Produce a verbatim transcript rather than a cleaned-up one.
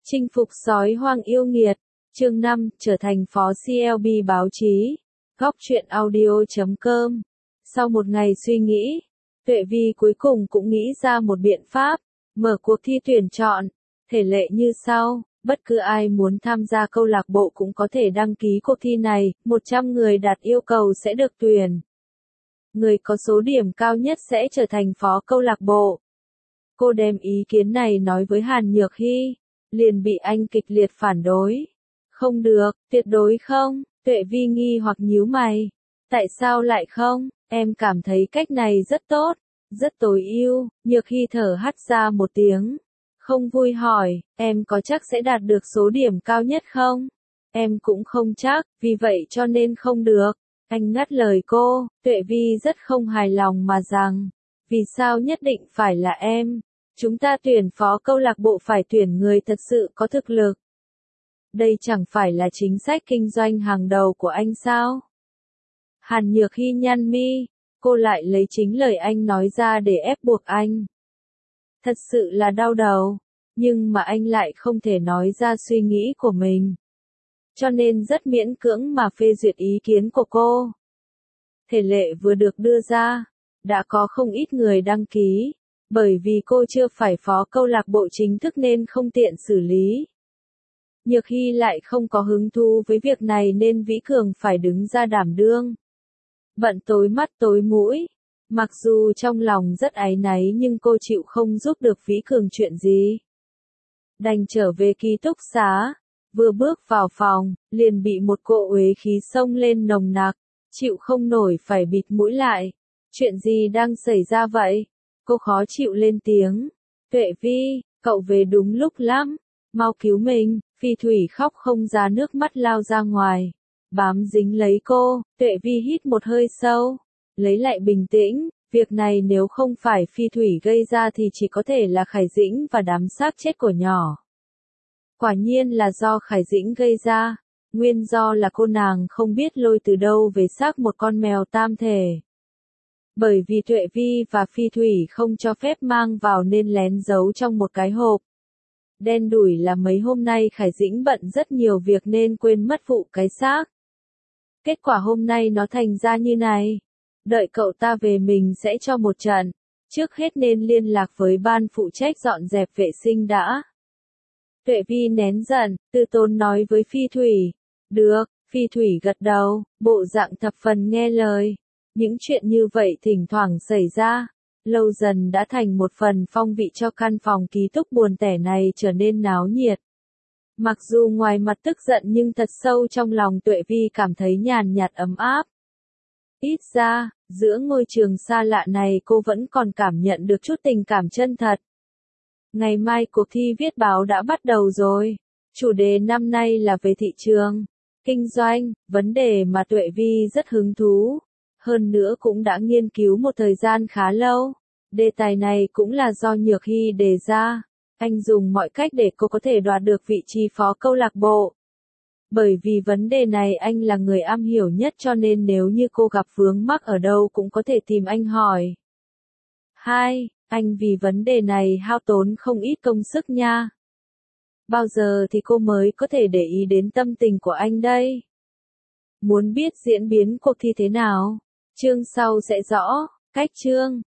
Chinh phục sói hoang yêu nghiệt. Chương năm, trở thành phó xê lờ bê báo chí. Góc truyện audio chấm com. Sau một ngày suy nghĩ, Tuệ Vi cuối cùng cũng nghĩ ra một biện pháp, mở cuộc thi tuyển chọn. Thể lệ như sau, bất cứ ai muốn tham gia câu lạc bộ cũng có thể đăng ký cuộc thi này, một trăm người đạt yêu cầu sẽ được tuyển. Người có số điểm cao nhất sẽ trở thành phó câu lạc bộ. Cô đem ý kiến này nói với Hàn Nhược Hy, liền bị anh kịch liệt phản đối. Không được, tuyệt đối không, Tuệ Vi nghi hoặc nhíu mày. Tại sao lại không, em cảm thấy cách này rất tốt, rất tối ưu. Nhược Hy thở hắt ra một tiếng. Không vui hỏi, em có chắc sẽ đạt được số điểm cao nhất không? Em cũng không chắc, vì vậy cho nên không được. Anh ngắt lời cô, Tuệ Vi rất không hài lòng mà rằng, vì sao nhất định phải là em? Chúng ta tuyển phó câu lạc bộ phải tuyển người thật sự có thực lực. Đây chẳng phải là chính sách kinh doanh hàng đầu của anh sao? Hàn Nhược Hy nhăn mi, cô lại lấy chính lời anh nói ra để ép buộc anh. Thật sự là đau đầu, nhưng mà anh lại không thể nói ra suy nghĩ của mình. Cho nên rất miễn cưỡng mà phê duyệt ý kiến của cô. Thể lệ vừa được đưa ra, đã có không ít người đăng ký, bởi vì cô chưa phải phó câu lạc bộ chính thức nên không tiện xử lý. Nhược Hy lại không có hứng thú với việc này nên Vĩ Cường phải đứng ra đảm đương. Bận tối mắt tối mũi, mặc dù trong lòng rất áy náy nhưng cô chịu không giúp được Vĩ Cường chuyện gì. Đành trở về ký túc xá, vừa bước vào phòng, liền bị một cỗ uế khí xông lên nồng nặc, chịu không nổi phải bịt mũi lại. Chuyện gì đang xảy ra vậy? Cô khó chịu lên tiếng. Tuệ Vi, cậu về đúng lúc lắm, mau cứu mình. Phi Thủy khóc không ra nước mắt lao ra ngoài, bám dính lấy cô. Tuệ Vi hít một hơi sâu, lấy lại bình tĩnh, việc này nếu không phải Phi Thủy gây ra thì chỉ có thể là Khải Dĩnh và đám xác chết của nhỏ. Quả nhiên là do Khải Dĩnh gây ra, nguyên do là cô nàng không biết lôi từ đâu về xác một con mèo tam thể. Bởi vì Tuệ Vi và Phi Thủy không cho phép mang vào nên lén giấu trong một cái hộp. Đen đủi là mấy hôm nay Khải Dĩnh bận rất nhiều việc nên quên mất vụ cái xác. Kết quả hôm nay nó thành ra như này. Đợi cậu ta về mình sẽ cho một trận. Trước hết nên liên lạc với ban phụ trách dọn dẹp vệ sinh đã. Tuệ Vi nén giận, từ tốn nói với Phi Thủy. Được, Phi Thủy gật đầu, bộ dạng thập phần nghe lời. Những chuyện như vậy thỉnh thoảng xảy ra, lâu dần đã thành một phần phong vị cho căn phòng ký túc buồn tẻ này trở nên náo nhiệt. Mặc dù ngoài mặt tức giận nhưng thật sâu trong lòng Tuệ Vi cảm thấy nhàn nhạt ấm áp. Ít ra, giữa ngôi trường xa lạ này cô vẫn còn cảm nhận được chút tình cảm chân thật. Ngày mai cuộc thi viết báo đã bắt đầu rồi. Chủ đề năm nay là về thị trường, kinh doanh, vấn đề mà Tuệ Vi rất hứng thú. Hơn nữa cũng đã nghiên cứu một thời gian khá lâu. Đề tài này cũng là do Nhược Hy đề ra. Anh dùng mọi cách để cô có thể đoạt được vị trí phó câu lạc bộ. Bởi vì vấn đề này anh là người am hiểu nhất cho nên nếu như cô gặp vướng mắc ở đâu cũng có thể tìm anh hỏi. Hai, anh vì vấn đề này hao tốn không ít công sức nha. Bao giờ thì cô mới có thể để ý đến tâm tình của anh đây? Muốn biết diễn biến cuộc thi thế nào? Chương sau sẽ rõ. Cách chương